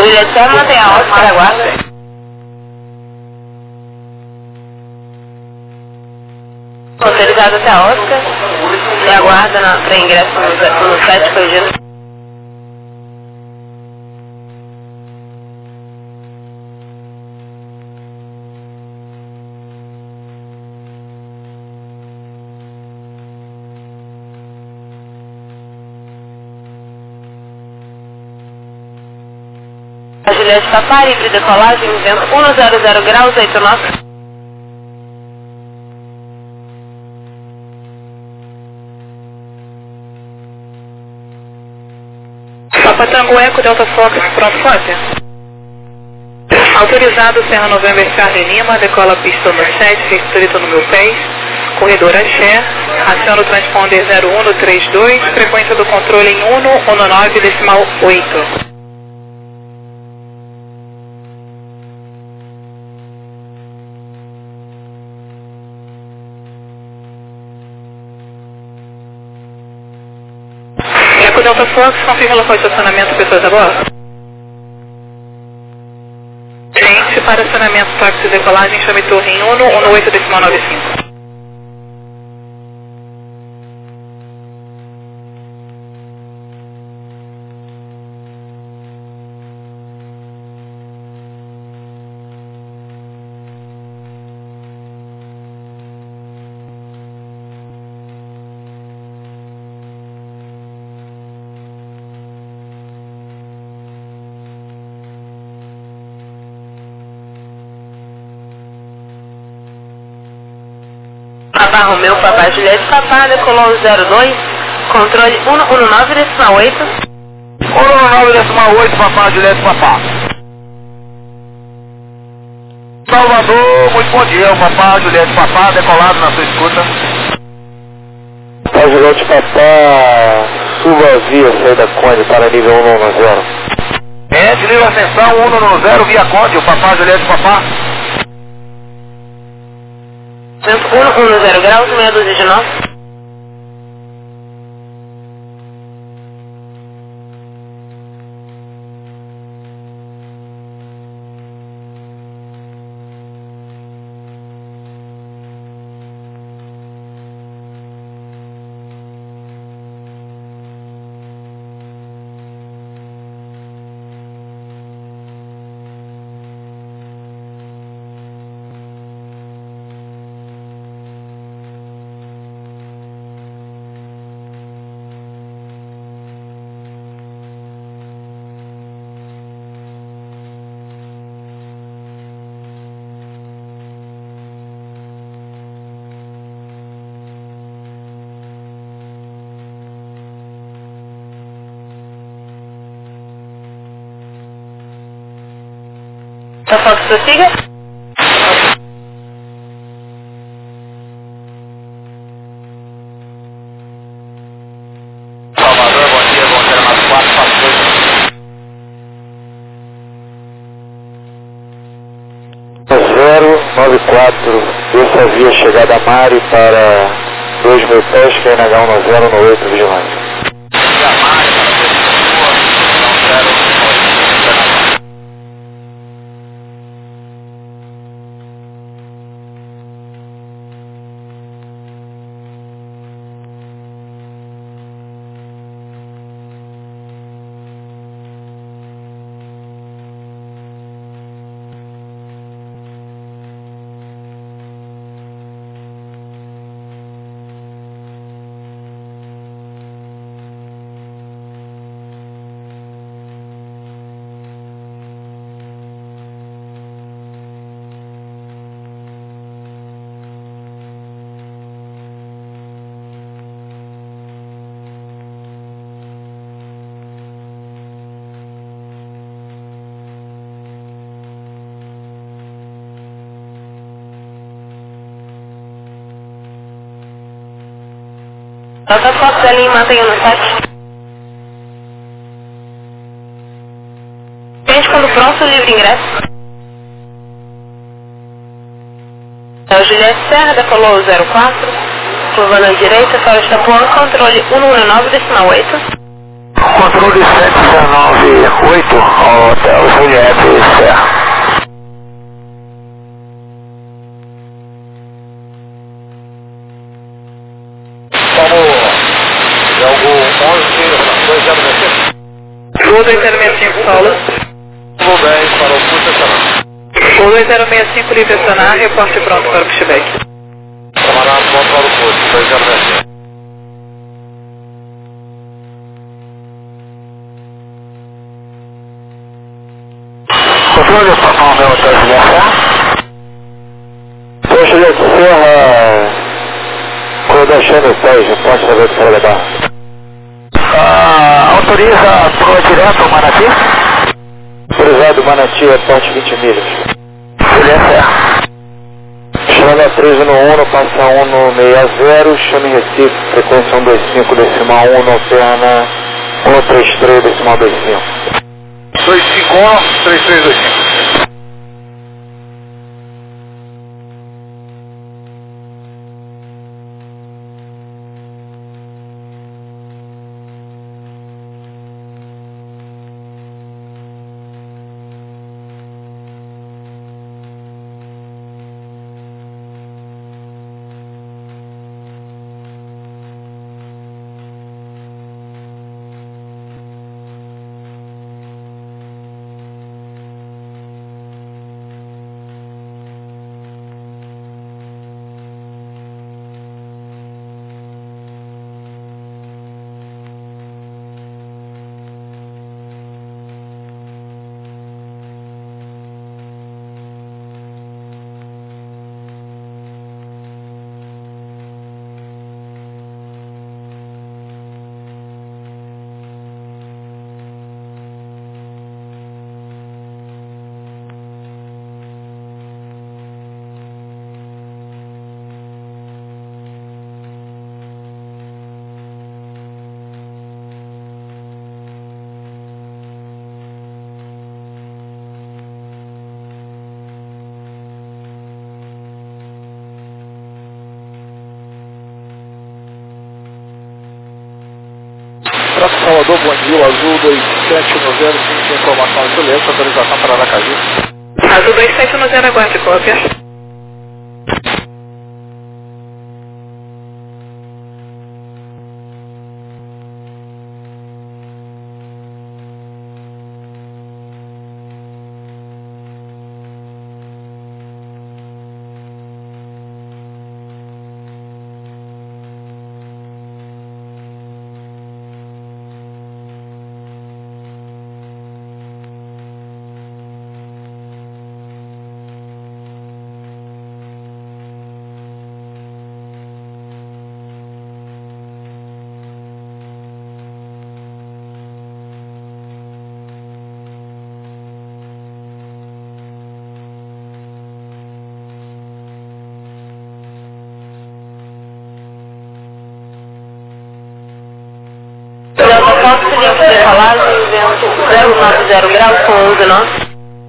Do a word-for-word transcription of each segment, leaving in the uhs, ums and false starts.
Juliette Serra, mantém a Oscar, aguarda. Autorizado até a Oscar. E aguarda para ingresso no, no sete Corrigindo. A Juliette Papá, livre decolagem, vento um zero zero graus, oito nove. Papa Tango Eco, Delta Fox, pronto, Fócia. Autorizado, Serra November, Charlie Lima, decola pista no sete, restrito no meu pés, corredor Axé, aciona o transponder zero um três dois, frequência do controle em um um nove decimal oito. Eco Delta Fox, confirma local de estacionamento, pessoas a bordo. Gente, para estacionamento, táxi decolagem, chame torre em um um oito decimal nove cinco. Papá Romeu, Papá Juliette, Papá, decolou zero dois, controle um um nove decimal oito. um um nove decimal oito, Papá Juliette, Papá. Salvador, muito bom dia, o Papá Juliette, Papá, decolado na sua escuta. Papá Juliette, Papá, suba via saída Conde para nível um um zero. É, de nível ascensão um um zero, via Conde, o Papá Juliette, Papá. Vento um um zero graus, meia dúzia de nós. Tá Fox, prossiga. Salvador, bom dia, bom dia, mais quatro, quatro, dois. zero nove quatro, essa via chegada a Mari para dois mil pés, que é N H um zero no oito, vigilante. Delta Fox, ali, mantenha no sete. Gente, quando pronto, livre ingresso. É o Juliette Serra, decolou zero quatro, curva na direita, fora Estapuã, controle um um nove decimal oito. Controle Clube sete um nove oito, Hotel Juliette Serra. Gol dois zero seis cinco, Paulo. Gol dez para o Puxa. Gol dois zero seis cinco, livre acionar, reporte pronto para o pushback. Camarada, pronto para o Puxa, dois zero seis cinco. Controle, Papai, meu Hotel Juliette Serra. Hotel Juliette Serra, corredor Chame seis, reporte da Verde Fora da Barra. Ah, autoriza proa direto ao Manati? Autorizado Manati, reporte vinte milhas. Juliette Serra. Chame três um um, passa um sessenta, chame Recife, frequência um dois cinco, decimal um, alterna um três três, decimal dois cinco. dois cinco um, três três dois cinco. Tráfego Salvador, bom dia, Azul dois sete um zero, cinco, informação Juliette, autorização para Aracaju. Azul dois sete um zero, aguarde cópia. Foto que podia ser falado, vento zero nove zero graus com onze nós.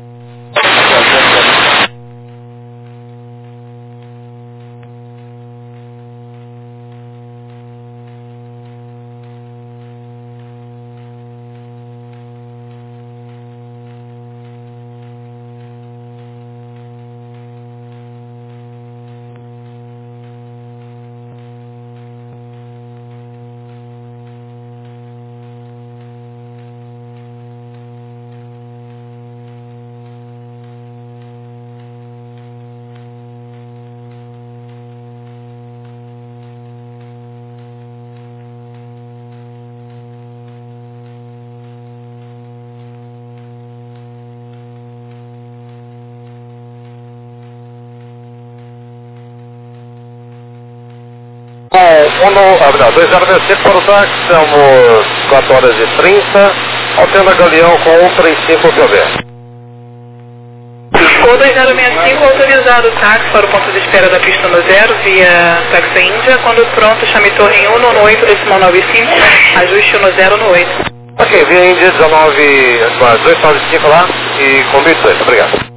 um, dois zero seis cinco para o táxi, estamos quatro horas e trinta, Altena Galeão com um três cinco P O V. Gol dois zero seis cinco, autorizado o táxi para o ponto de espera da pista no zero, via Taxa Índia, quando pronto, chame torre em um no oito, decimal nove cinco, ajuste no zero no oito. Ok, via Índia dezenove, dois nove cinco lá e combi dezoito, obrigado.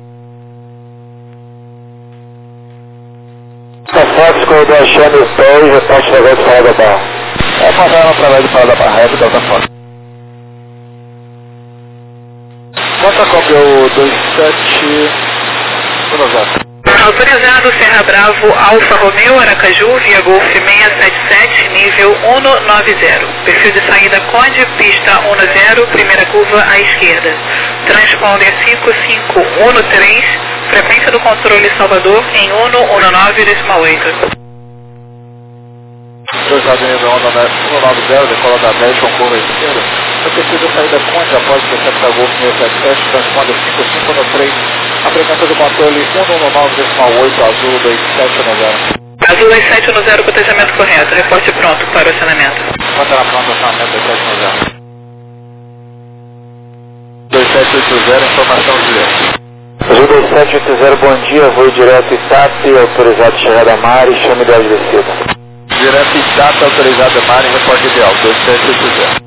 Fox, corredor Chame seis, reporte da Verde Fora da Barra. É, passaram através do Fora da Barra, é do Delta Fox. nível dois sete um zero. Autorizado Serra Bravo, Alfa Romeo, Aracaju, via Golf seiscentos e setenta e sete, nível cento e noventa. Perfil de saída Conde, pista cento, primeira curva à esquerda. Transponder cinco cinco um três, frequência do controle Salvador em cento e nove decimal oito. Autorizado nível cento e noventa, decola da dez com curva à esquerda. No perfil de saída Conde, após o da Golf seiscentos e setenta e sete, transponder cinco cinco um três. A frequência do controle cento e nove decimal oito, azul dois sete um zero. Azul dois sete um zero, cotejamento correto. Reporte pronto para o acionamento. Contra pronto, acionamento dois sete um zero. dois sete oito zero, informação de Azul dois sete oito zero, bom dia, voo direto Itap, autorizado chegada a mar e chame ideal de descida. Direto Itap, autorizado a mar e reporte ideal, dois sete oito zero.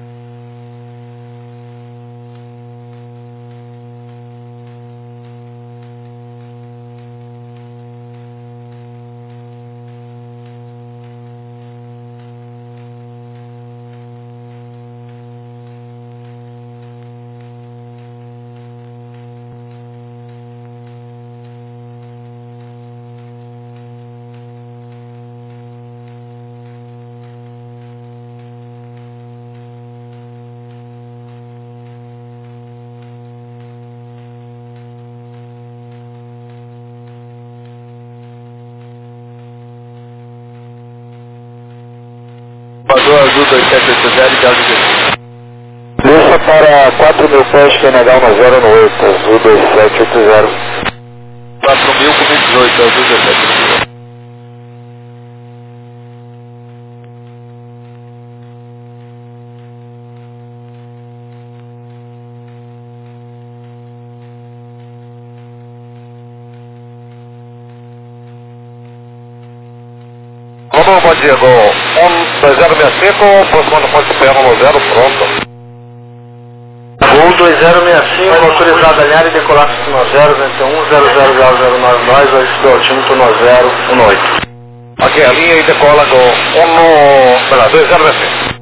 Azul dois sete oito zero, ideal de descida. Desça para quatro mil pés, Q N H um zero um oito, Azul dois sete oito zero. quatro mil com vinte e oito, Azul dois sete oito zero. Vamos, bom dia, Gol um dois zero seis cinco, próximo ponte P um zero, pronto. Gol dois zero seis cinco, autorizado a alinhar e decolar um zero, vento um zero zero zero zero nove nove, registro altímetro um zero um oito. Ok, a linha e decola Gol um, dois zero seis cinco.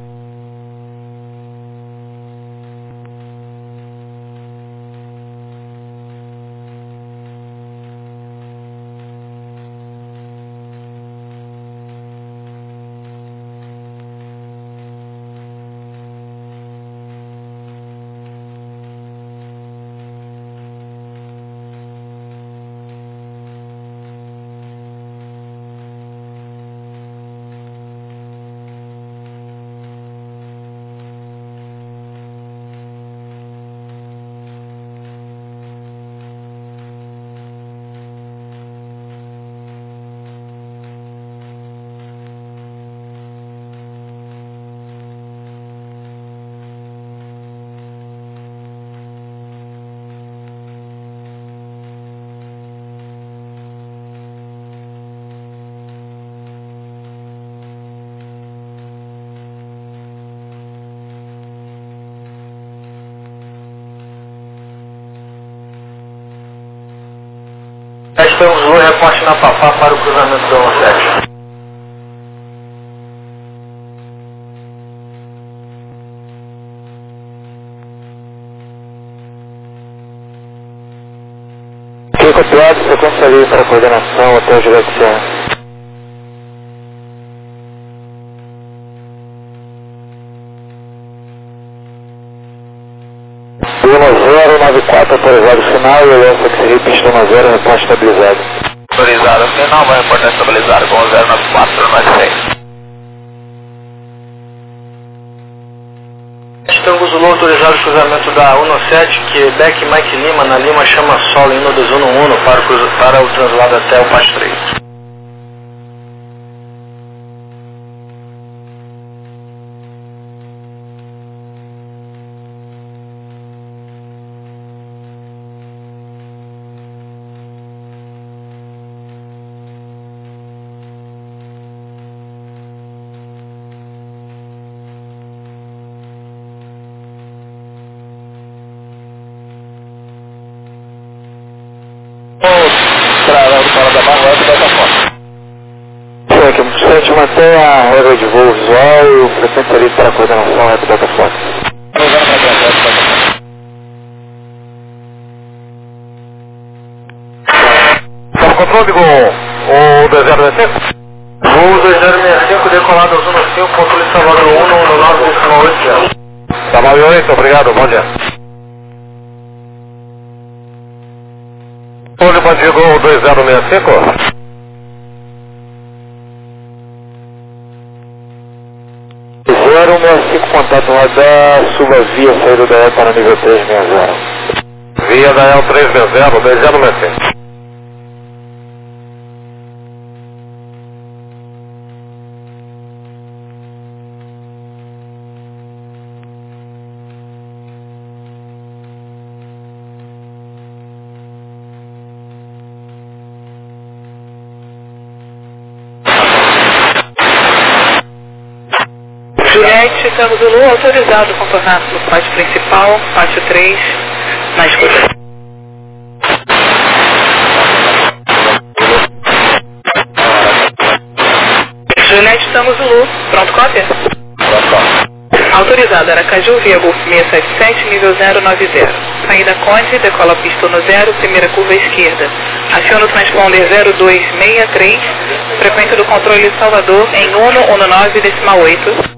Estamos no reporte na Papá para o cruzamento do um sete. Fique copiado, sequência livre para coordenação até o direito de serra. um zero nove quatro, autorizado final, e o Lança que seria pista um zero, reporte estabilizado. Autorizado final, vai reportar estabilizado com zero nove quatro nove seis. Estamos no autorizado cruzamento da um sete, Quebec Mike Lima, na Lima Chama Solo, indo dois um um para, para o translado até o Pasto três. Mantém a regra de voo visual e o frequência livre para a coordenação é do Datafox. Tá nove oito, obrigado, bom dia. Olho Bandido dois zero seis cinco. zero seis cinco, contato radar, suba via saída da E para nível três seis zero. Via da E L três seis zero, dois zero seis cinco. Juliette, Tango Zulu, autorizado a contornar no pátio principal, pátio três, na escuta. Juliette, Tango Zulu, pronto, cópia? Autorizado, Aracaju, via Golf seiscentos e setenta e sete, nível zero nove zero. Saída Conde, decola pista no zero, primeira curva esquerda. Aciona o transponder zero dois seis três, frequência do controle de Salvador em um um nove decimal oito.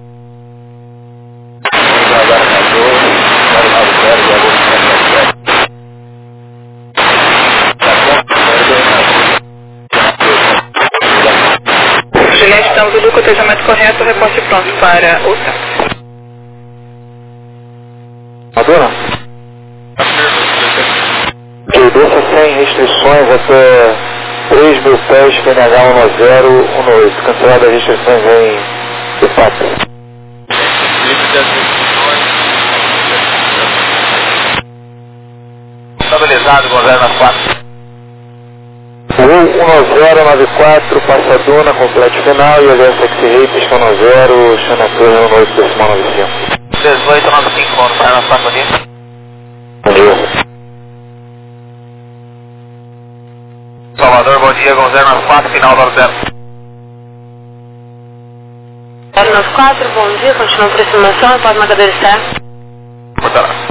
Juliette, estamos no cotejamento correto, reporte pronto para o táxi. Madura? Que desça sem restrições até três mil pés, P N H um zero um oito, cancelada as restrições em Ipata. Estabilizado, governo quatro. um zero nove quatro, Passadona, complete final e aliança X-Ray, pista um zero, Xana Torre um oito decimal nove cinco. dezoito nove cinco, governo quatro ali. Bom dia. Salvador, bom dia, governo quatro, final nove zero. zero nove quatro, bom dia, continua a aproximação, pode marcar certo. Portanto.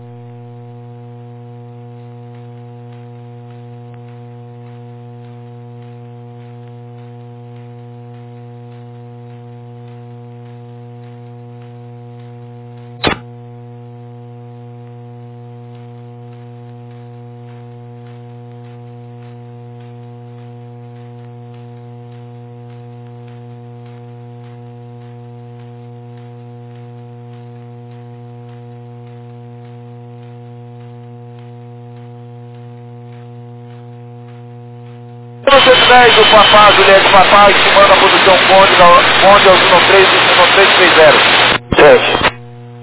dez do Papá, Juliette Papá, estimando a posição Conde, Conde aos um três, um três três zero. sete.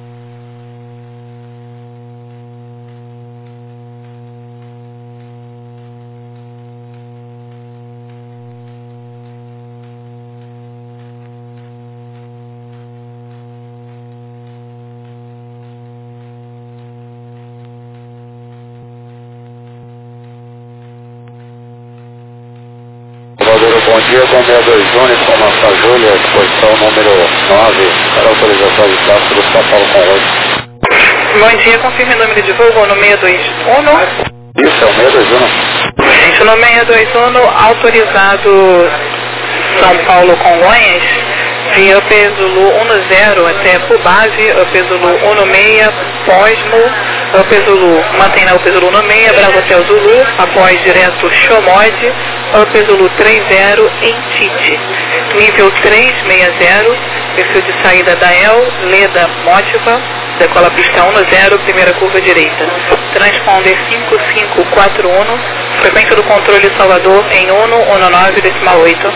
Bom dia, com meia dois Jones, com nossa Júlia, exposição número nove, para autorização de tráfego do São Paulo com oito. Bom dia, confirme o número de voo no seis dois um. Isso, é o seis dois um. Isso, no seis dois um, autorizado São Paulo Congonhas, via U P Zulu um zero até Pubase, U P Zulu um seis, Posmo, U P Zulu, mantém na U P Zulu um seis, Bravo Hotel Zulu, após direto Xomode, U P Zulu três zero em Tite. Nível três seis zero, perfil de saída da E L, Leda Mótiva, decola pista um zero, primeira curva direita. Transponder cinco cinco quatro um, frequência do controle Salvador em um um nove decimal oito.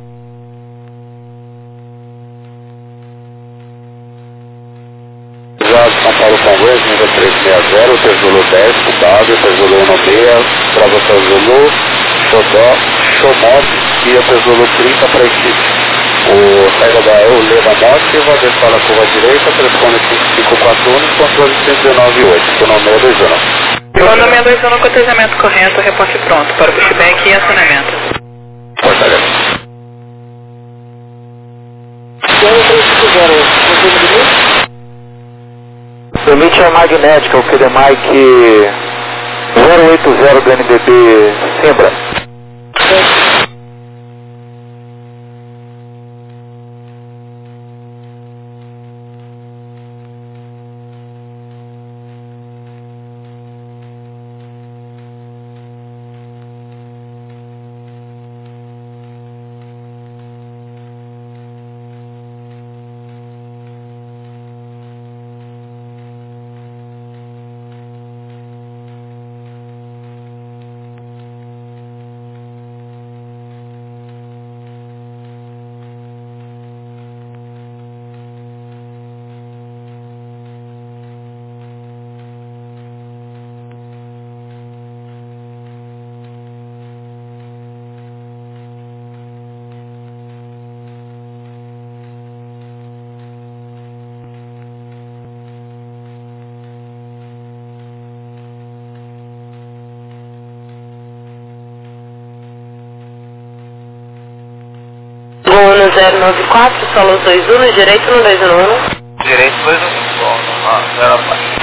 São Paulo Congonhas, nível três seis zero, U P Zulu dez, Pubase, U P Zulu um seis, Bravo Hotel Zulu, Xodó, Xomode e U P Zulu trinta para Tite. O saída da E L, Leda Mótiva, descola curva direita, telefone cinco cinco quatro um, controle cento e nove oito, seu nome seis dois um. Quando seis dois um, cotejamento correto, reporte pronto para pushback e acionamento. Portaria. Permite a magnética, o Q D M I C zero oito zero do N B B Sembra. zero nove quatro, solo dois um, direito no dois um um. Direito dois um um, ah, zero abaixo.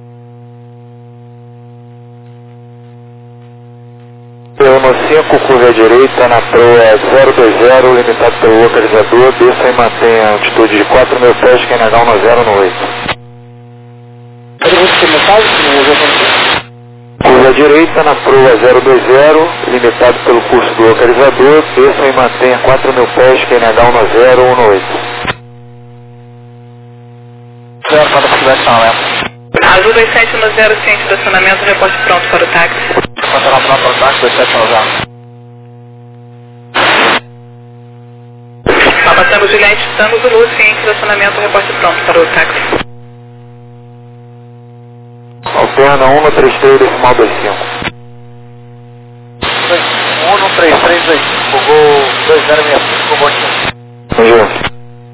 Eu no cinco, curva à direita, na proa zero dois zero, limitado pelo localizador, desça e mantenha a altitude de quatro mil pés, Q N H um no zero no oito. Curva à direita, na proa zero dois zero, limitado pelo curso do localizador, desça e mantenha quatro mil pés, Q N H um no zero um no oito. Zero para a conversão, né? Azul dois sete no zero, ciente do acionamento, reporte pronto para o táxi. Controlar pronto para o táxi, dois sete no zero. Papa Tango Juliette, Tango Zulu, ciente do acionamento, reporte pronto para o táxi. Alterna um no trinta e três, decimal vinte e cinco. um no trinta e três, vinte e cinco. Bugou dois zero seis cinco, bugou cinco. Entendi.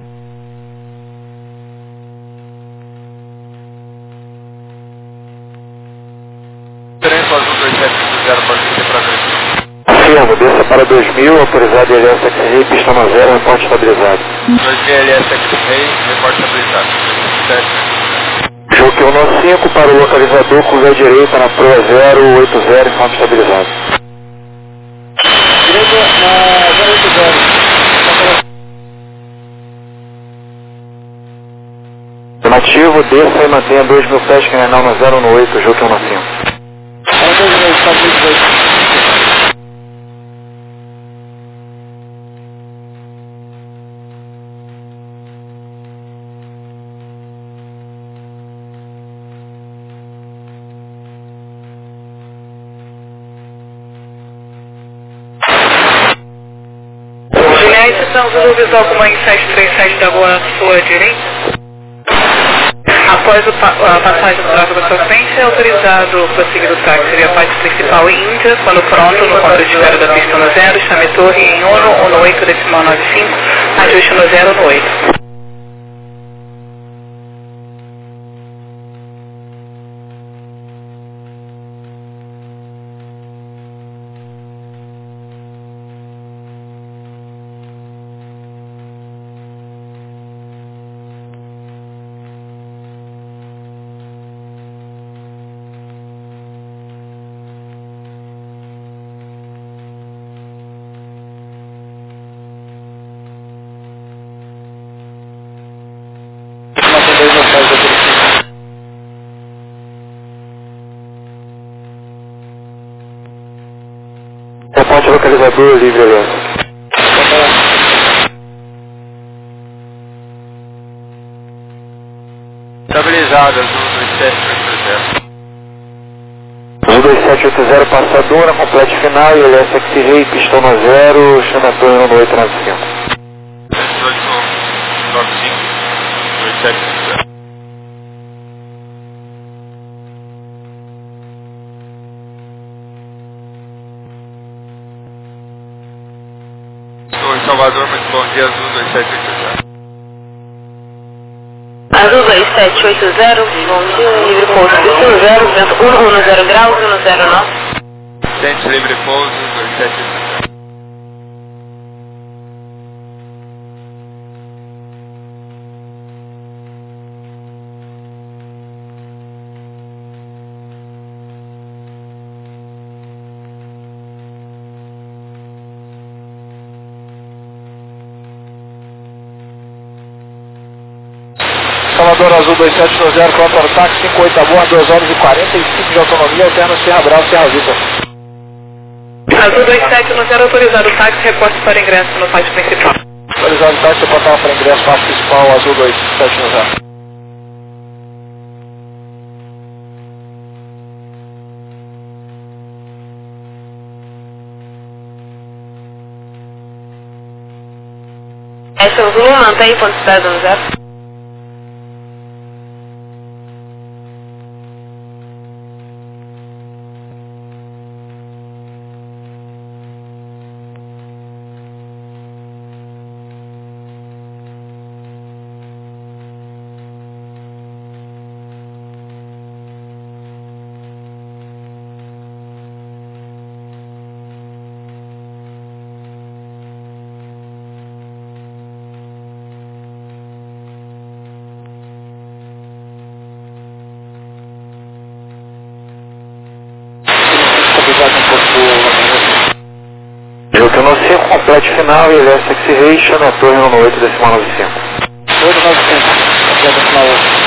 Diferença azul dois sete zero para descer para dois mil. Afirmo, desça para dois mil, autorizado L S X Rei, pista no zero, reporte estabilizado. dois mil L S X Rei, reporte estabilizado. Jogo no cinco para o localizador, curva à direita na proa zero oito zero, fonte estabilizado. Direita na zero oito zero. Afirmativo, desça e mantenha dois mil pés, Q N H um no zero no oito, jogo no cinco. Juliette, Tango Zulu, visual comando sete três sete da Goa à sua direita. Após o pa a passagem do tráfego à sua frente, é autorizado prosseguir o táxi via parte principal em Índia, quando pronto, no controle de espera da pista no zero, chame torre em um no oito, decimal nove cinco, ajuste no zero no oito. Reporte localizador livre alerta. Estabilizado, azul dois sete oito zero. Azul dois sete oito zero, passadora, complete final, L S X Rei, pistão no zero, chama torre no oito nove cinco. oito nove cinco, dois sete oito zero. Estou em Salvador, muito bom dia, azul dois sete oito zero. Azul dois sete oito zero, bom dia, livre pouso, pista no zero, vento um no zero graus, um no zero nove. Centro livre pouso, dois sete oito zero. Salvador Azul dois sete oito zero, contra o táxi cinco oito a bordo, duas horas e quarenta e cinco de autonomia, alterna Serra Brava, Serra Vista. Azul dois sete no zero, autorizado o táxi, reporte para ingresso no pátio principal. Autorizado o táxi, reportar para ingresso, parte principal, Azul dois sete oito zero. Essa é o Zulu, mantém ponto de estrada no zero. plat final e L S X-Ray, chame a torre no oito decimal nove cinco. oito nove cinco, aqui é a decimal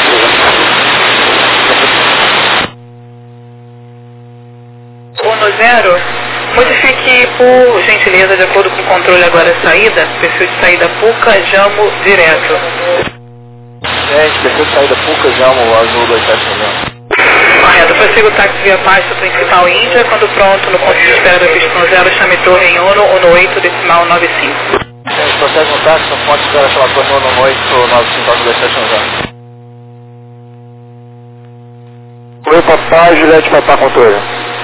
um zero, modifique por gentileza, de acordo com o controle agora saída, perfil de saída Puca, Jamo direto. Gente, perfil de saída Puca, Jamo, azul dois sete nove. Correto, prossiga o táxi via pasta principal Índia, quando pronto no ponto de espera da pista zero, chame torre em Uno ou no oito decimal nove cinco. Gente, prossegue no táxi, no ponto de espera, chama torre em Uno no oito nove cinco dois sete nove. Oi, papá, Juliette, papá, controle.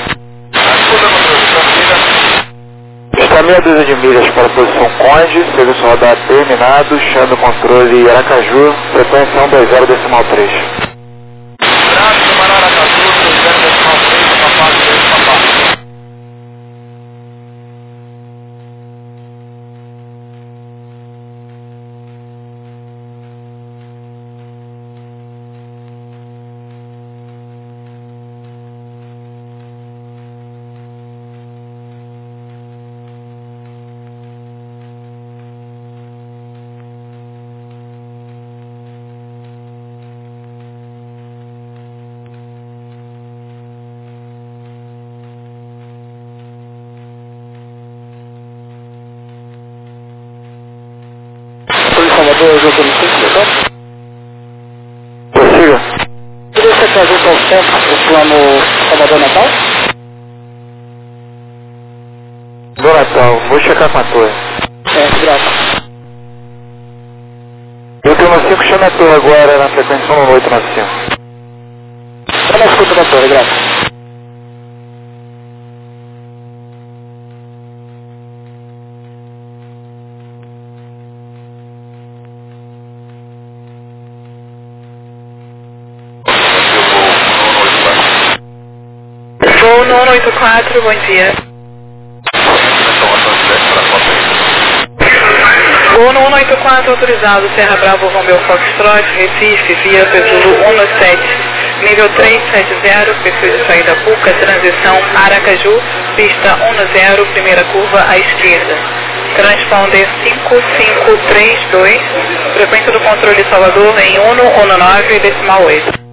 Está meia dúzia de milhas para a posição Conde, serviço rodar terminado, chame o controle Aracaju, frequência cento e vinte decimal três. Braço para Aracaju, cento e vinte decimal três, papá, três, papá. Salvador, eu estou no cinco, tá? Prossiga. Poderia ser trazer ao centro o plano Salvador Natal? Do Natal, vou checar com a torre. É, graças. Eu tenho uma cinco, chame a torre agora na frequência um oito nove cinco. Só na escuta da torre, graças. Voo no um oito quatro, bom dia. Voo no um oito quatro, autorizado, Serra Bravo, Romeo Foxtrot, Recife, via Pesulo um sete, nível trezentos e setenta, perfil de saída Puca, transição Aracaju, pista um zero, primeira curva à esquerda. Transponder cinco cinco três dois, frequência do controle Salvador em Uno ou no nove decimal oito.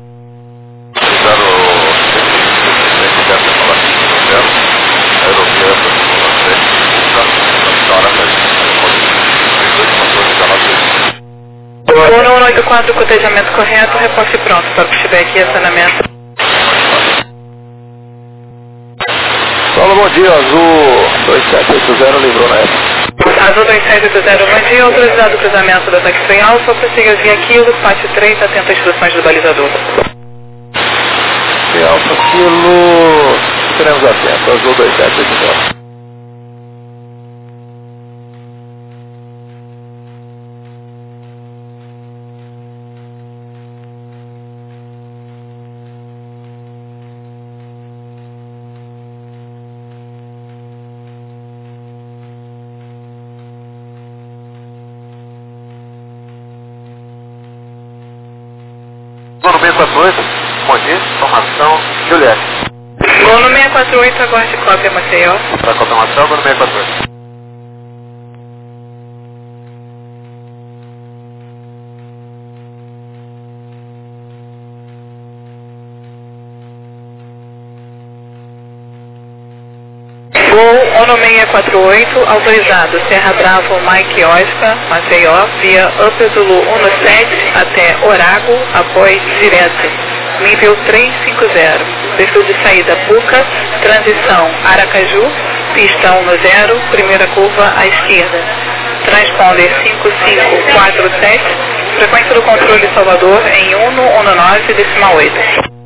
Uno um oito quatro, cotejamento correto, reporte pronto para o pushback e acionamento. Fala, bom dia, Azul dois sete oito zero, livrou na época. Azul dois sete oito zero, bom dia, autorizado o cruzamento da Taxi Alfa, prossiga via Kilo, parte três, atenta às instruções do balizador. E Alfa Kilo, teremos atento, Azul dois sete oito zero. Vou no seis quatro oito, bom dia, informação, Juliette. Voo no seis quatro oito, aguarde cópia Maceió. Para confirmação, vou no seis quatro oito. Voo Ono seis quatro oito, autorizado, Serra Bravo, Mike Oscar, Maceió, via Upper Zulu um sete até Orago, apoio direto. Nível trezentos e cinquenta, perfil de saída Puca, transição Aracaju, pista um zero, primeira curva à esquerda. Transponder cinco cinco quatro sete, frequência do controle Salvador em Uno um nove decimal oito.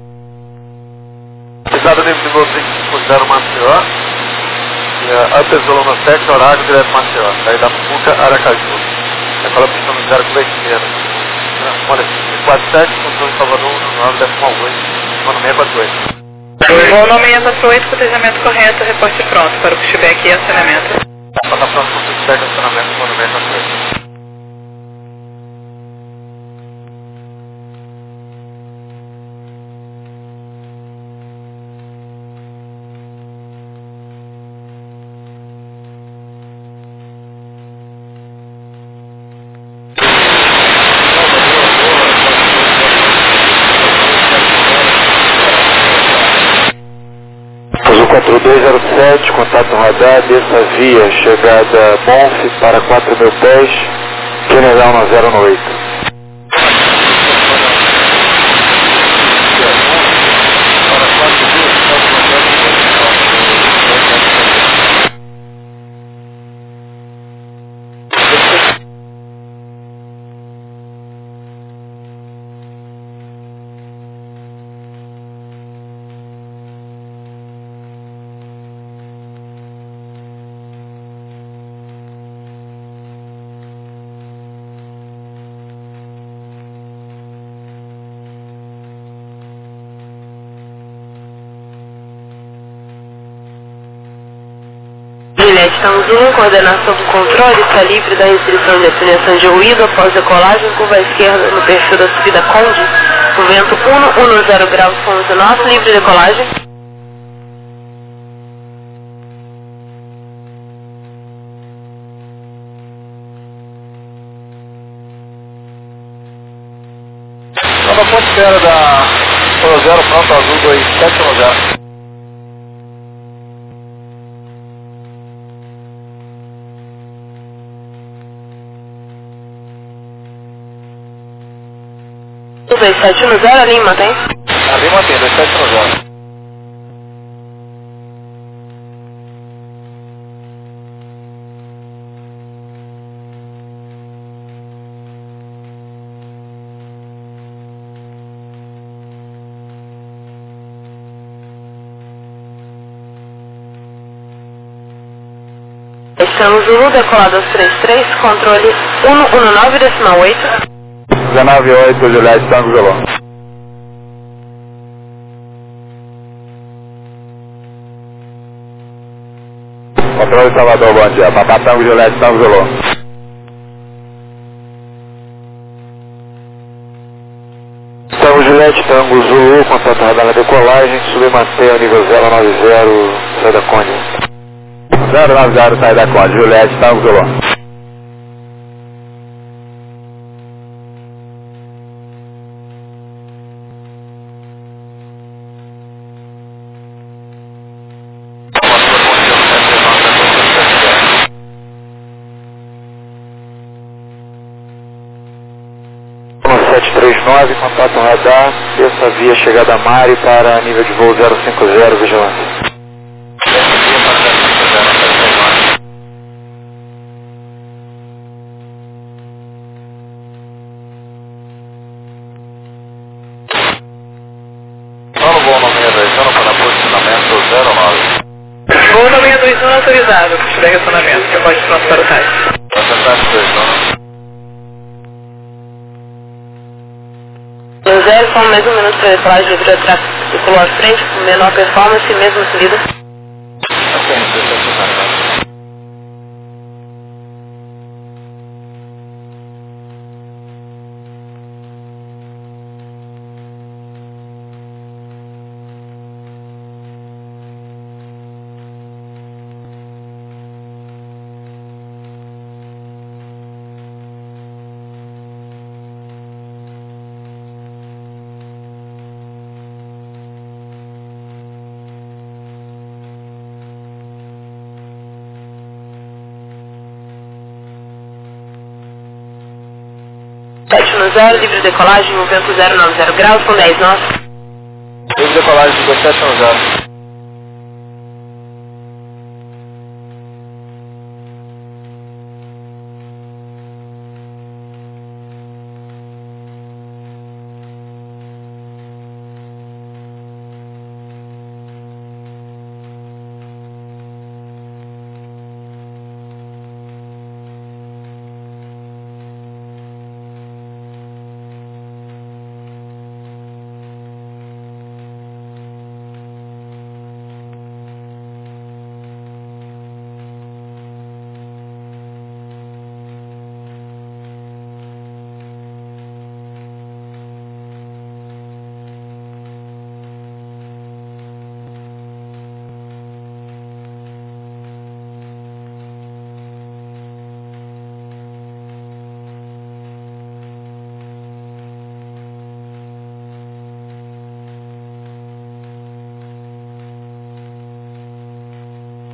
Estado nível de voo três cinco zero Maceió, e Upper Zulu um sete, Orago, direto Maceió, saída Puca, Aracaju. Aquela pista no zero com a esquerda. Olha, cinco quatro sete, controle Salvador, nove decimal oito, mano seis quatro oito. Voo no seis quatro oito, cotejamento correto, reporte pronto para o pushback e acionamento. Para a próxima pushback e acionamento, mano seis quatro oito. quatro dois zero sete, contato radar, desça via, chegada Bonf para quatro mil pés, general na zero oito. Juliette, estamos um, coordenação do controle, está livre da restrição de afinação de ruído após decolagem, curva à esquerda no perfil da subida Conde, o vento um zero graus com dezenove, livre de decolagem. Nova ponte espera da Polo Zero, pronto, azul dois sete um zero. dois sete um zero, a Lima tem? A Lima tem, dois sete um zero. Estamos Zulu, decolado aos trinta e três, controle cento e dezenove decimal oito. dezenove oito, Juliette, Tango Zulu. Controle Salvador, bom dia. Papá Tango, Juliette, Tango Zulu. Tango Juliette, Tango Zulu, contato radar na decolagem, submanter ao nível zero nove zero, sai da Conde. zero nove zero, sai da Conde, Juliette, Tango Zulu. sete três nove, contato radar, terça via chegada Mari para nível de voo zero cinco zero, vigilância. Só no voo no meio dois um para posicionamento zero nove. Voo no meio dois um autorizado, se tiver relacionamento, você pode pronto para o táxi. Zero, só mais um minuto para a decolagem de circulou à frente, com menor performance, mesmo subida. sete um zero, livre de decolagem, o vento zero nove zero graus, com dez nós. Livre de decolagem, dois sete um zero.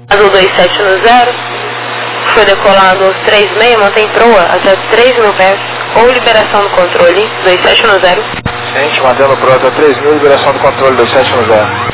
Azul dois sete um zero, foi decolado aos três seis, mantém proa até três mil pés, ou liberação do controle, dois sete um zero. Gente, mantendo proa até três mil, liberação do controle, dois sete um zero.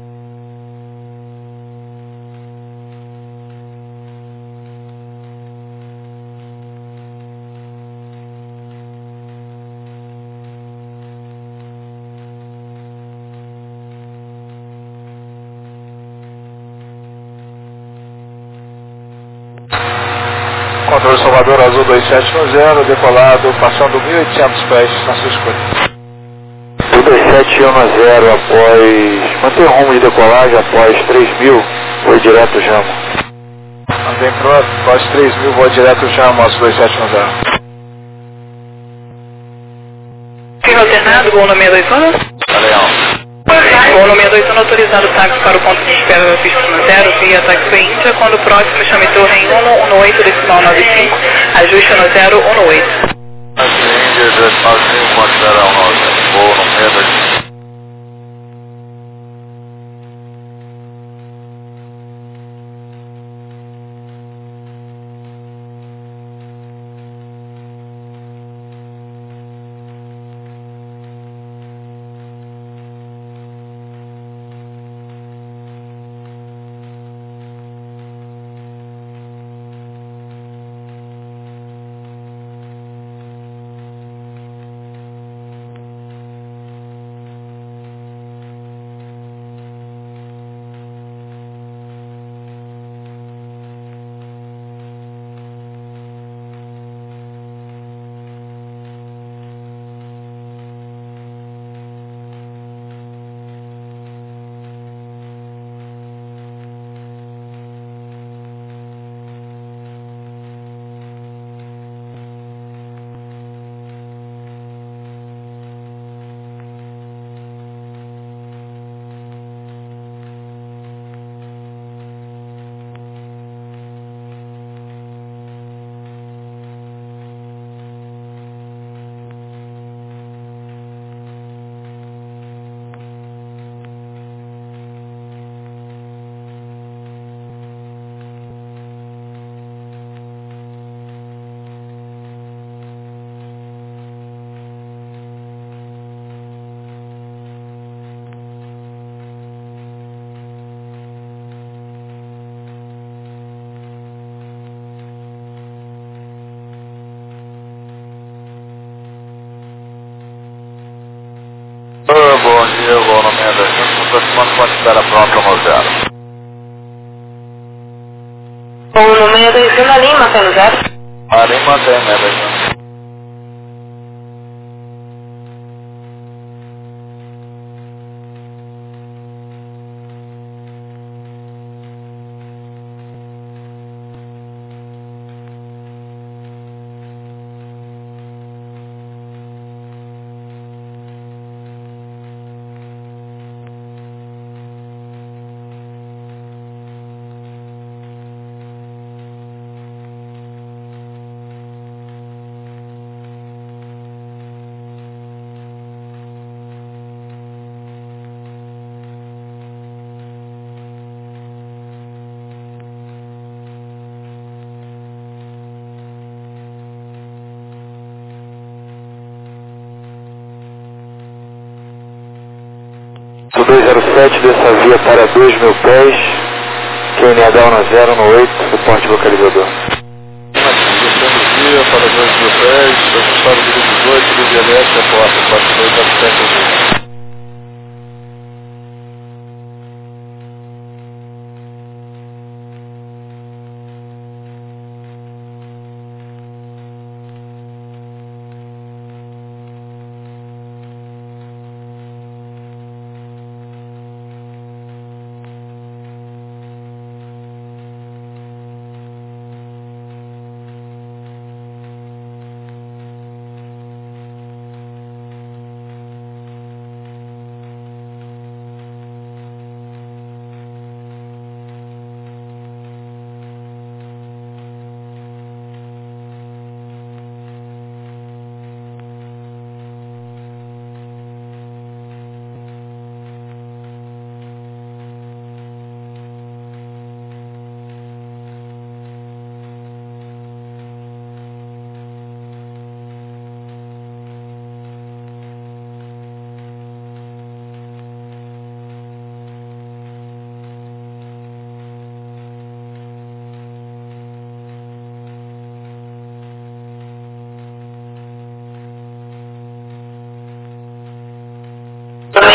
Controle Salvador Azul dois sete um zero, decolado, passando mil e oitocentos pés na sua escolha. dois sete um zero após, mantém o rumo de decolagem após três mil, foi direto Jamo. Mantém proa, após três mil, vou direto Jamo, Azul dois sete um zero. Firme alternado, gol no seis dois um. Leão. Gol no seis dois um autorizado táxi para o ponto de espera da pista no zero, via táxi Índia, quando próximo chame torre em um um oito decimal nove cinco, ajuste no zero um oito. Táxi Índia, decimal cinco, considera um nove, gol no seis dois um. Bom dia, gol no seis dois um, aproximando com a espera pronta no zero. Gol no seis dois um na linha, mantendo zero. A linha mantém seis dois um. dois zero sete dessa via para dois mil pés, Q N H um zero no oito, suporte localizador. Via para dois mil pés, ajustado do dezoito, do dialeto, a porta, quatro dois zero sete.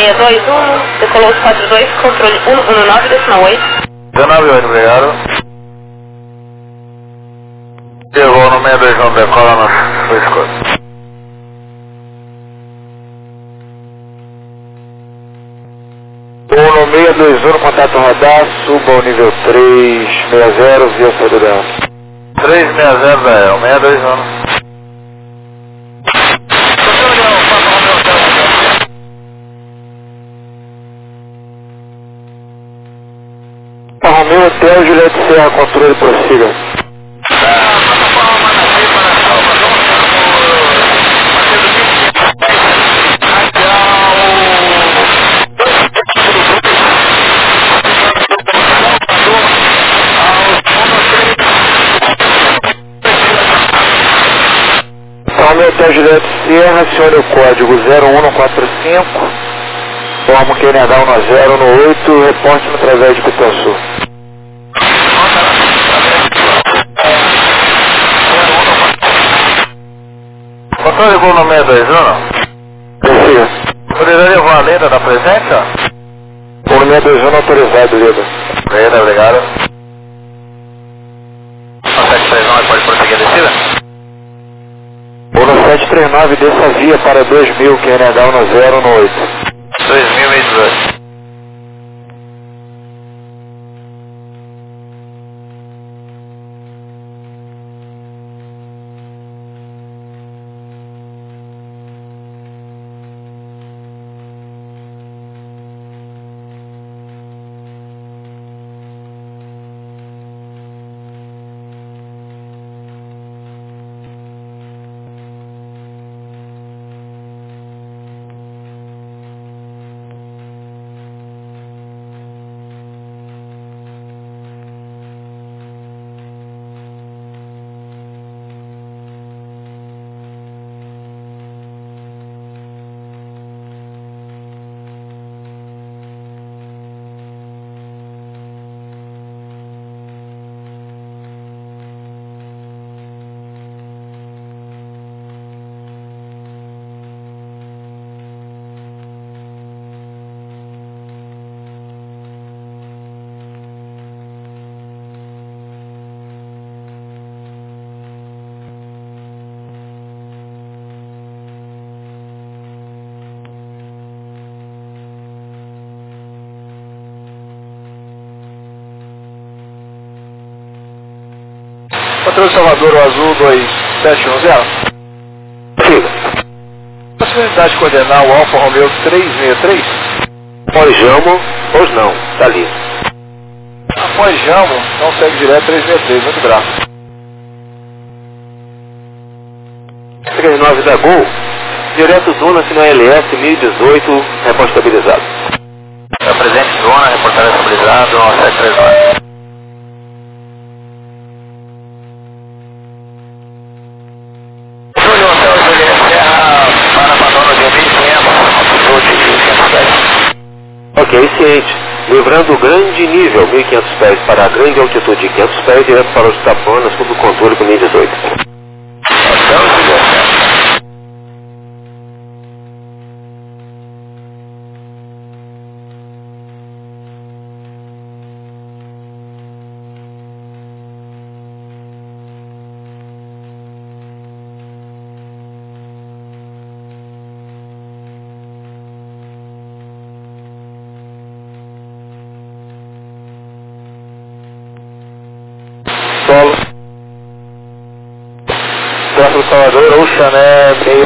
seis dois um, decolou quatro dois, controle um um nove, decimal oito. dezenove oito, obrigado. Chegou no seis dois um, decola no sua escuta. um no seis dois um, contato radar, suba ao nível três seis zero, via saída da El. três seis zero da El, seis dois um. Romeu Hotel, Juliette Serra, controle, prossiga. Romeu Hotel, Juliette Serra, acione o código zero um quatro cinco, forma Q N H um zero no oito, reporte no através de Pituaçu. Controle gol no seis dois um? Prossiga. Poderia levar a lenda da presença? O no seis dois um autorizado, Leda. Lenda, obrigado. sete três nove, pode prosseguir a descida? O no sete três nove, desça a via para dois mil, Q N H um zero no oito. dois mil e dezoito. Controle Salvador, o azul dois sete um zero. Sim. Possibilidade de coordenar o Alfa Romeo três seis três? Após Jamo, pois não, tá ali. Após Jamo, então segue direto três seis três, muito grato. três nove da Gol, direto zona, sinal L S mil e dezoito, repórter estabilizado. É presente zona, reportagem estabilizado, sete três nove. Ok, ciente. Livrando o grande nível, mil e quinhentos pés, para a grande altitude de quinhentos pés, direto para os Tapanas, sob o controle com mil e dezoito. Solo. Próximo Salvador, Oxané, meio.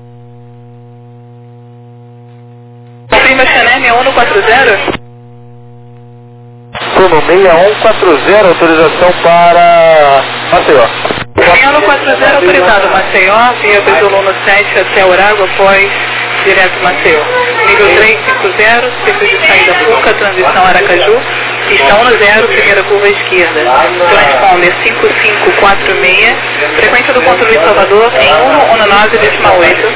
Confirma Xané seis um quatro zero. Turno seis um quatro zero, autorização para Maceió. seis um quatro zero autorizado Maceió, via Bezoluno sete até Urago, após direto Maceió. Nível três cinco zero, circuito de saída Puca, transição Aracaju, pista um no zero, primeira curva esquerda. Transponder cinco cinco quatro seis, frequência do controle de Salvador em um um nove, decimal oito.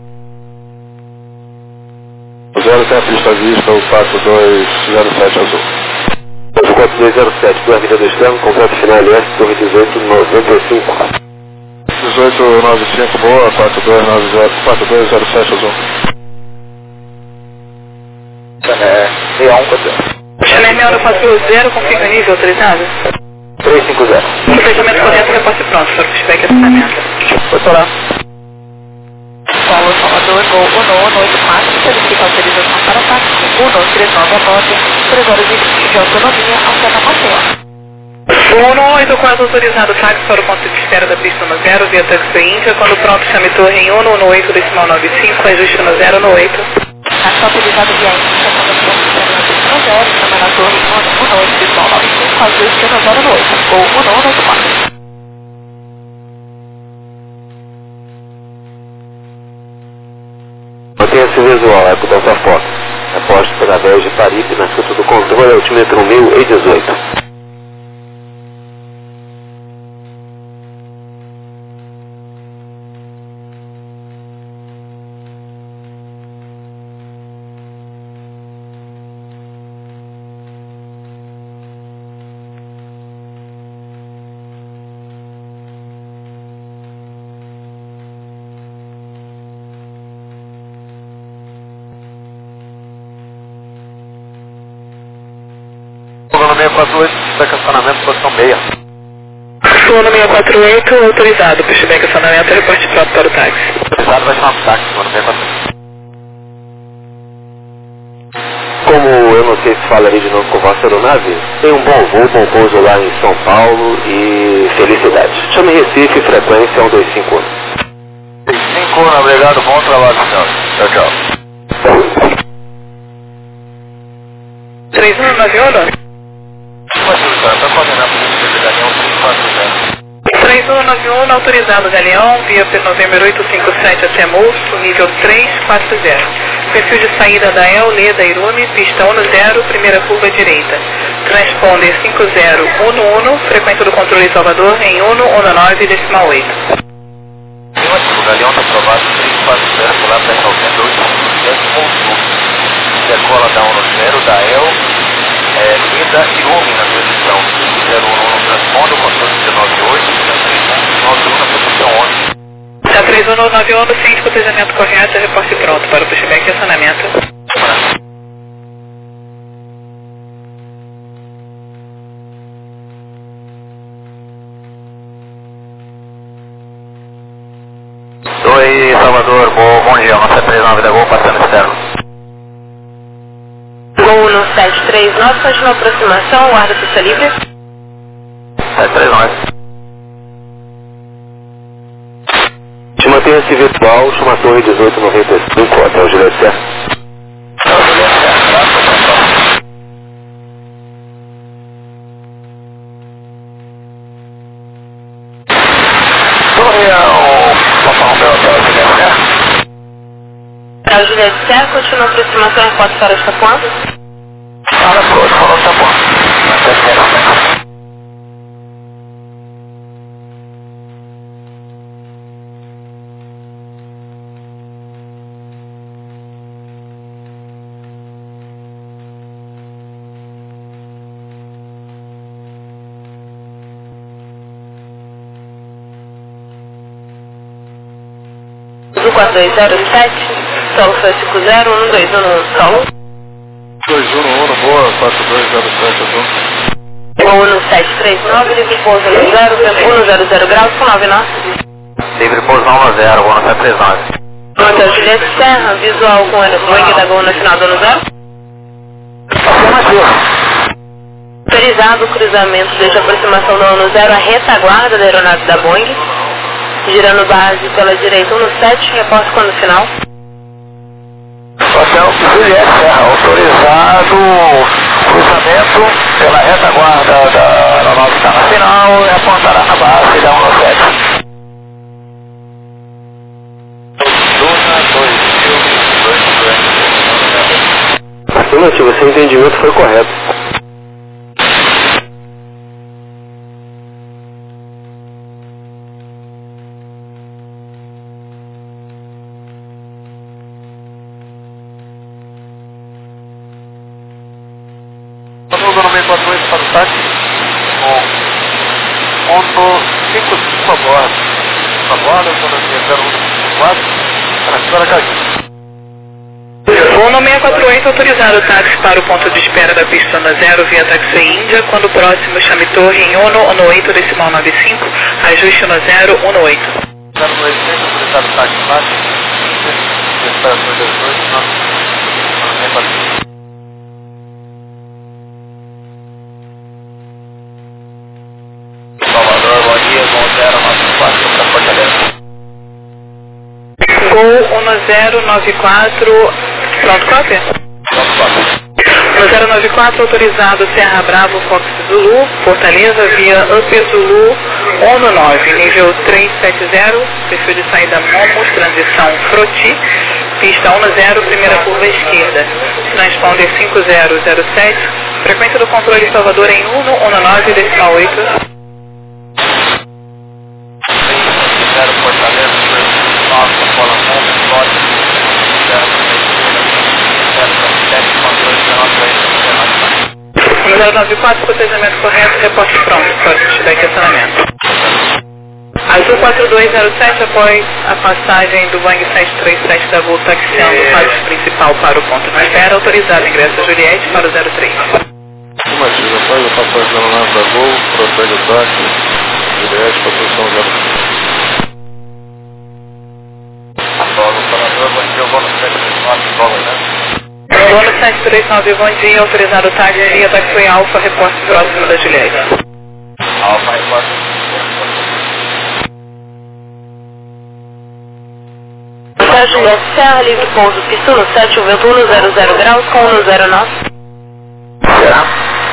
zero tem a pista vista, o quatro dois zero sete azul. quatro dois zero sete, do Avenida do Externo, completo final L S, torre dezoito noventa e cinco. dezoito noventa e cinco, boa, quatro dois nove zero, quatro dois zero sete azul. quatro dois zero sete, do Avenida do Externo, completo final L S, torre dezoito noventa e cinco. dezoito noventa e cinco, boa, quatro dois nove zero, quatro dois zero sete azul. quatro dois zero sete, do Avenida do Externo, completo final L S, torre dezoito noventa e cinco. dezoito noventa e cinco, boa, quatro dois nove zero, quatro dois zero sete azul. seis um quatro zero. Chanel Mel quatro zero, confirma nível autorizado? três cinco zero. Fechamento correto, reporte pronto, para o feedback e assinamento. Foi falar. Paulo Salvador, gol um nove oito quatro, solicita autorização para táxi um nove três nove a bordo, três horas e vinte de autonomia, Alcena Maceió. um nove oito quatro autorizado táxi para o ponto de espera da pista no zero, via Taxi Índia, quando pronto chame torre em um nove oito decimal nove cinco, ajuste no zero no oito. Táxi autorizado via Índia, quando pronto chame na pista no zero, chama na torre em um nove oito decimal nove cinco, ajuste no zero no oito, gol um nove oito quatro. Mantenha-se visual, é por essa foto. Aposto pela Vez de Paripe na escuta do controle, altímetro mil e dezoito. seis quatro oito, estacionamento, posição meia. Suno seis quatro oito, autorizado, pushback acionamento, reporte pronto para o táxi. Autorizado vai chamar pro táxi, Suno seis quatro oito. Como eu não sei se fala aí de novo com a vossa aeronave, tem um bom voo, bom pouso lá em São Paulo e felicidade. Chame Recife, frequência um dois cinco um. cinco um, obrigado, bom trabalho, senhor. Tchau, tchau. três um nove um? Está coordenado por três quatro zero. três um nove um, autorizado Galeão, via November oito cinco sete até Moço, nível três quatro zero. Perfil de saída da El, Leda, Irume, pista um zero, primeira curva direita. Transponder cinco zero um um, frequência do controle Salvador em um um nove decimal oito. O Galeão está aprovado três quatro zero, por lá para novembro oito cinco sete, Moço. Decola da um zero, da El, é, Leda, Irume na posição zero um no transponder, controle dezenove oito, três um nove um na posição onze. Tá três um nove um, ciente cotejamento correto, reporte pronto para o pushback e acionamento. Oi, Salvador, bom, bom dia, nossa três nove da Gol passando externo. Gol no sete três nove, continua a aproximação, guarda pista livre. sete três nove. Mantenha-se virtual, chama a torre dezoito noventa e cinco, hotel Juliette Serra. Torre é o Papai Noel, hotel Juliette Serra. Hotel Juliette Serra, continua a aproximação, reporte para os tapuãs. Fala pro outro, falou tapuã. quatro dois zero sete, Solo Francisco zero um dois um no Solo. dois um um, boa, quatro dois zero sete, azul. Gol no sete três nove, livre pouso no zero, vento um zero zero graus, com nove nós. Livre pouso um zero, Gol no sete três nove. Hotel Juliette Serra, visual com o Boeing da Gol no final do ano zero. Autorizado o cruzamento desde a aproximação do ano zero, a retaguarda da aeronave da Boeing. Girando base pela direita um no sete, reporte quando final. Hotel Juliette Serra, autorizado cruzamento pela retaguarda da aeronave que está na final e apontará na base da um no sete. Afirmativo, seu entendimento foi correto. Estamos no meio quatro oito para o táxi com ponto cinco cinco a bordo. A bordo, quando aqui é zero um quatro, para a senhora Caju. Suno seis quatro oito, autorizado o táxi para o ponto de espera da pista no zero via táxi Índia, quando próximo chame torre em um um oito decimal nove cinco, ajuste no zero um oito. zero dois seis, autorizado o táxi baixo, espera dois dois dois, Salvador, bom dia, Gol zero nove quatro, para Fortaleza. Gol um zero nove quatro, pronto, cópia? Pronto, cópia. um zero nove quatro, autorizado Serra Bravo, Fox Zulu, Fortaleza, via Up Zulu um nove, nível trezentos e setenta, perfil de saída Momos, transição Froti, pista um zero, primeira curva esquerda, transponder cinco zero zero sete, frequência do controle Salvador em um um nove decimal oito. zero Fortaleza, nove, Paula Momos, Lote, zero sete, controle dezenove, um zero nove quatro, procedimento correto, reporte pronto, para estiver questionamento. Azul quatro dois zero sete, após a passagem do Boeing sete três sete da Gol taxiando o pátio principal para o ponto de espera, autorizado ingresso a Juliette para o zero três. Afirmativo, após a passagem da aeronave da Gol, prossegue o táxi, Juliette para a posição zero três. Após o operador, bom dia, voo no sete três nove, Gol, né? Voo no sete três nove, bom dia, autorizado o táxi via taxi Alfa, reporte próximo da Juliette. Alfa, reporte. Da Juliette Serra, livre pouso, pista no sete, o vento um zero zero graus com um zero nove. Será?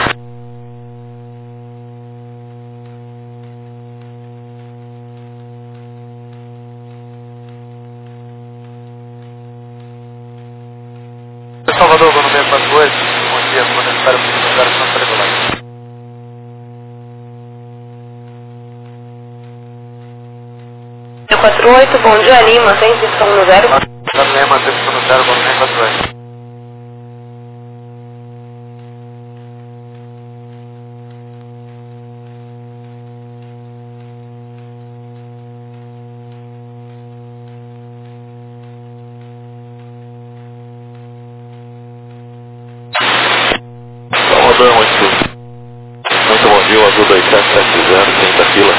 Salvador, voo no seis quatro oito, bom dia, quando espera o pista zero, não está regular. seis quatro oito, bom dia, Lima, tem pista um zero. Lima, tem pista no zero, voo no seis quatro oito. Salvador, muito, muito bom dia, o Azul dois sete sete zero, quinta fila.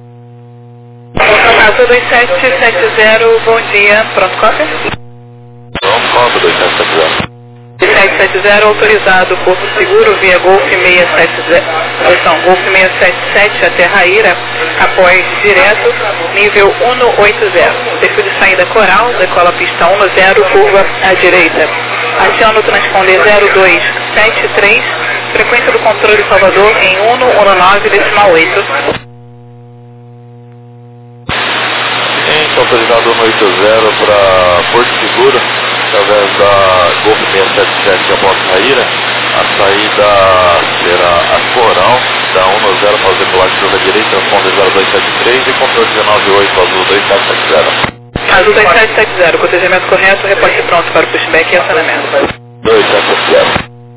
Azul dois sete sete zero, bom dia, pronto, cópia? Pronto, cópia, dois sete sete zero. dois sete sete zero, autorizado Porto Seguro via Golf seiscentos e setenta, versão Golf seiscentos e setenta e sete até Raíra, após direto, nível um oito zero. Perfil de saída Coral, decola pista um zero, curva à direita. Aciona o transponder zero dois sete três, frequência do controle Salvador em um um nove decimal oito. Então, autorizado um oito zero para Porto Seguro, através da Golf seiscentos e setenta e sete após Raíra, a saída será a Coral, da um zero para o decolagem de curva direita, transponder zero dois sete três e controle dezenove oito, Azul dois sete sete zero. Azul dois sete sete zero, procedimento correto, reporte pronto para o pushback e acionamento. dois sete sete zero.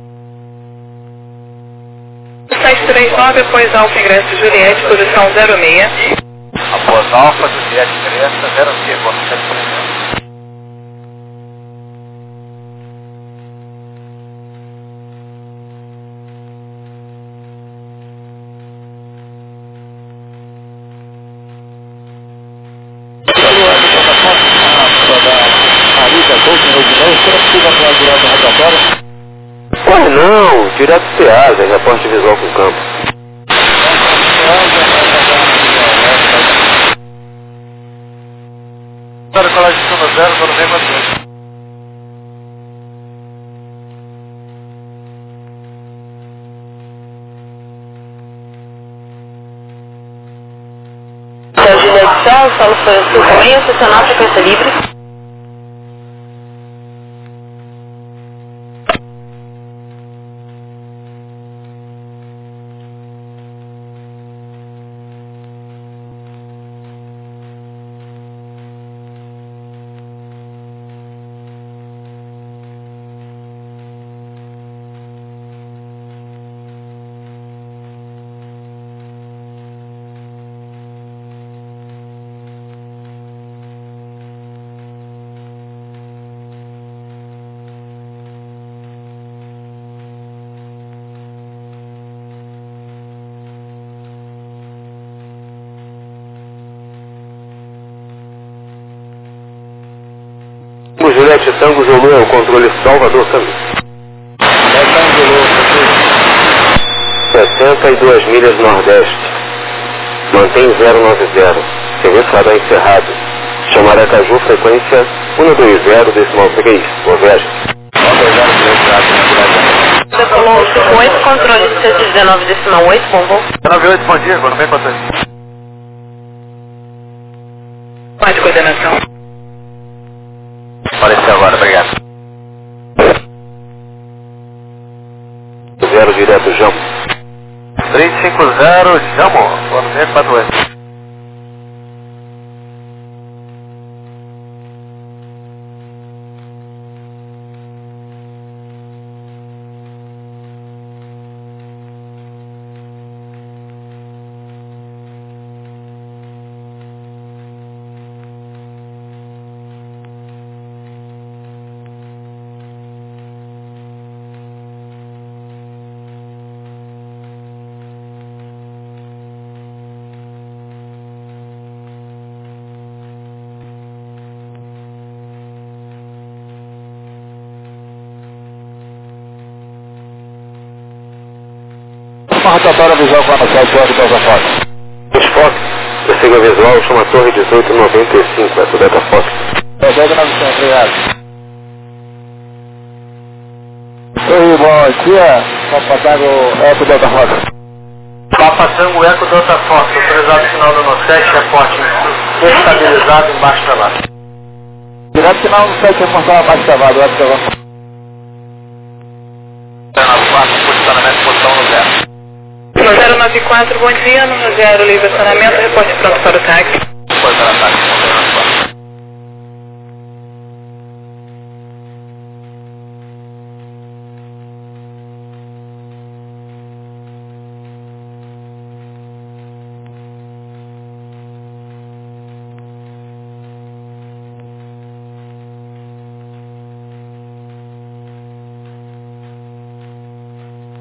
sete três nove, após Alfa ingresso Juliette, posição zero seis. Após Alfa, Juliette ingressa, zero seis, voo no sete três nove. Corre não, direto do Ceasa, reporte visual com o campo. Para colagem de zero, zero no mesmo dois. Da Juliette Serra, solo foi o sul também, estacionar frequência livre. sete Tango Zulu, é o controle Salvador Caminho. Tango Zulu, sessenta e duas milhas nordeste. Mantém zero nove zero. Serviço radar encerrado. Chama Aracaju, frequência cento e vinte, decimal três. Boa viagem. Decolou cinco oito, controle cento e dezenove, decimal oito, bom voo. nove oito, bom dia, agora vem quanto é? Pode coordenação. Apareceu agora, obrigado. Zero direto, Jamo. três cinco zero, Jamo. Quando vem, quatro oito. Uma rotatória visual com a nossa torre da Fox. Os Fox, prossiga visual, chama Torre dezoito noventa e cinco, é Delta Fox. Delta novecentos, obrigado. Oi, bom dia. Papa Tango Eco Delta Fox. Papa Tango Eco Delta Fox, autorizado final do no sete, reporte estabilizado embaixo da base. Direto final no sete, reportar abaixo da base, Eco Delta Fox. Posicionamento, posição no zero. No zero nove quatro, bom dia, no zero, livre acionamento, reporte pronto para o táxi. Foi para o táxi.